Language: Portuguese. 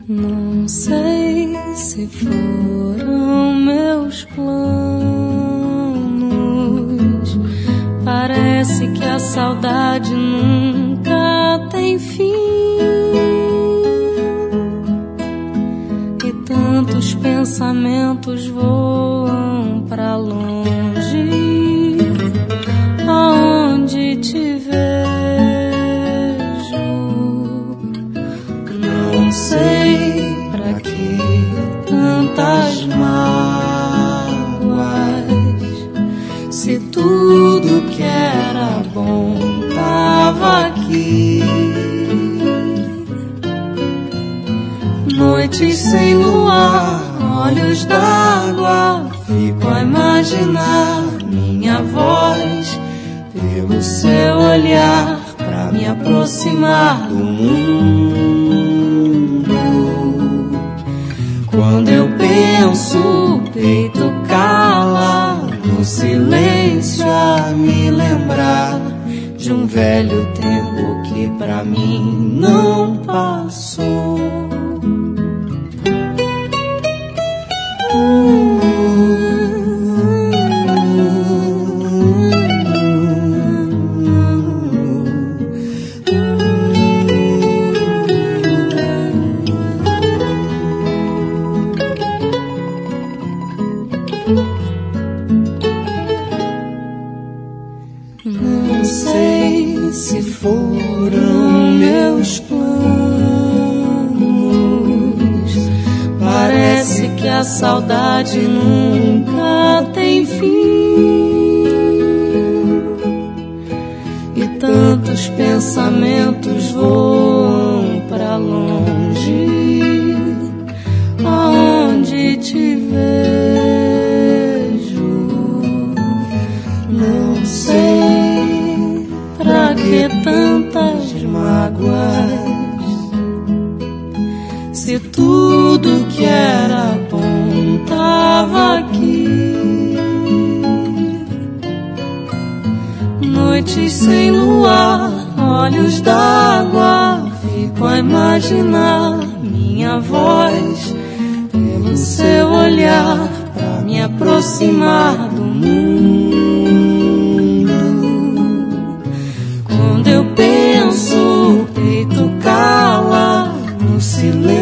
Não sei se foram meus planos. Parece que a saudade nunca tem fim. E tantos pensamentos voam pra longe, aonde te vejo. Não sei pra que tantas mágoas, se tudo que era bom tava aqui. Noites sem luar, olhos d'água, fico a imaginar minha voz pelo seu olhar pra me aproximar do mundo. Quando eu penso, o peito cala, no silêncio a me lembrar de um velho tempo que pra mim não passou. Não sei se foram meus planos. Parece que a saudade nunca tem fim. E tantos pensamentos voam pra longe, aonde te vejo. Não sei pra que tantas mágoas, se tudo que era bom tava aqui. Noites sem luar, olhos d'água, fico a imaginar minha voz pelo seu olhar pra me aproximar do mundo. Quando eu penso, o peito cala, no silêncio